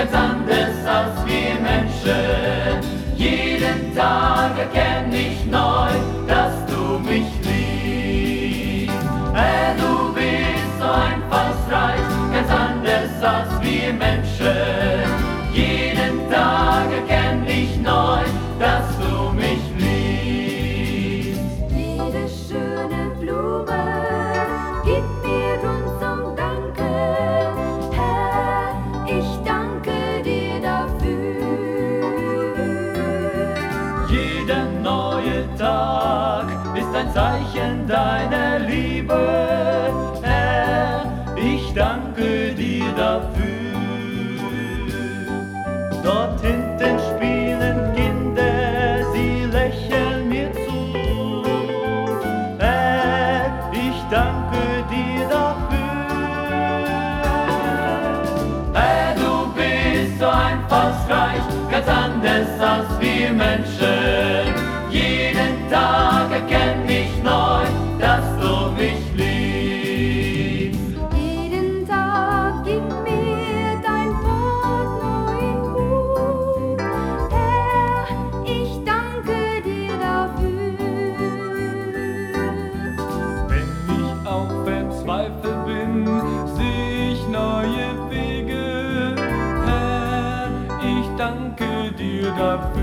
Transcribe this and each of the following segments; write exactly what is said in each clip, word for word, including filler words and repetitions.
ganz anders als wir Menschen. Jeden Tag erkenn ich neu, dass du mich liebst. Herr, du bist so einfallsreich, ganz anders als wir Menschen. Jeden Tag erkenn ich neu, dass du mich liebst. Jede schöne Blume gibt mir Grund zum Danken. Herr, ich danke dir dafür. Jeder neue Tag ist ein Zeichen deiner Liebe. Herr, ich danke dir dafür. Dort hinten spielen Kinder, sie lächeln mir zu. Herr, ich danke dir dafür. Herr, du bist so einfallsreich, ganz anders als wir Menschen. Jeden Tag erkenn ich neu, dass du mich liebst. Jeden Tag gib mir dein Wort neuen Mut. Herr, ich danke dir dafür. Wenn ich auch verzweifelt bin, seh ich neue Wege. Herr, ich danke dir dafür.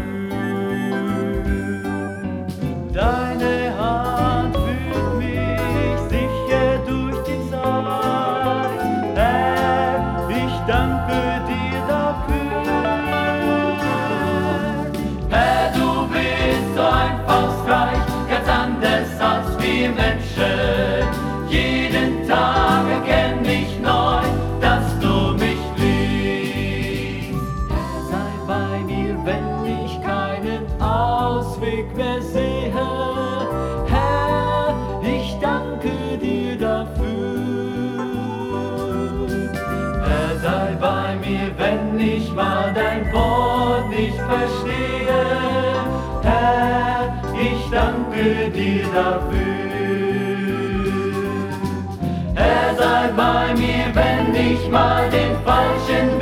Deine Hand führt mich sicher durch die Zeit. Herr, ich danke dir dafür. Herr, du bist so einfallsreich, ganz anders als wir Menschen. Jeden Tag erkenn ich neu, dass du mich liebst. Herr, sei bei mir, wenn ich keinen Ausweg mehr sehe. Herr, ich danke dir dafür. Herr, sei bei mir, wenn ich mal dein Wort nicht verstehe. Herr, ich danke dir dafür. Herr, sei bei mir, wenn ich mal den falschen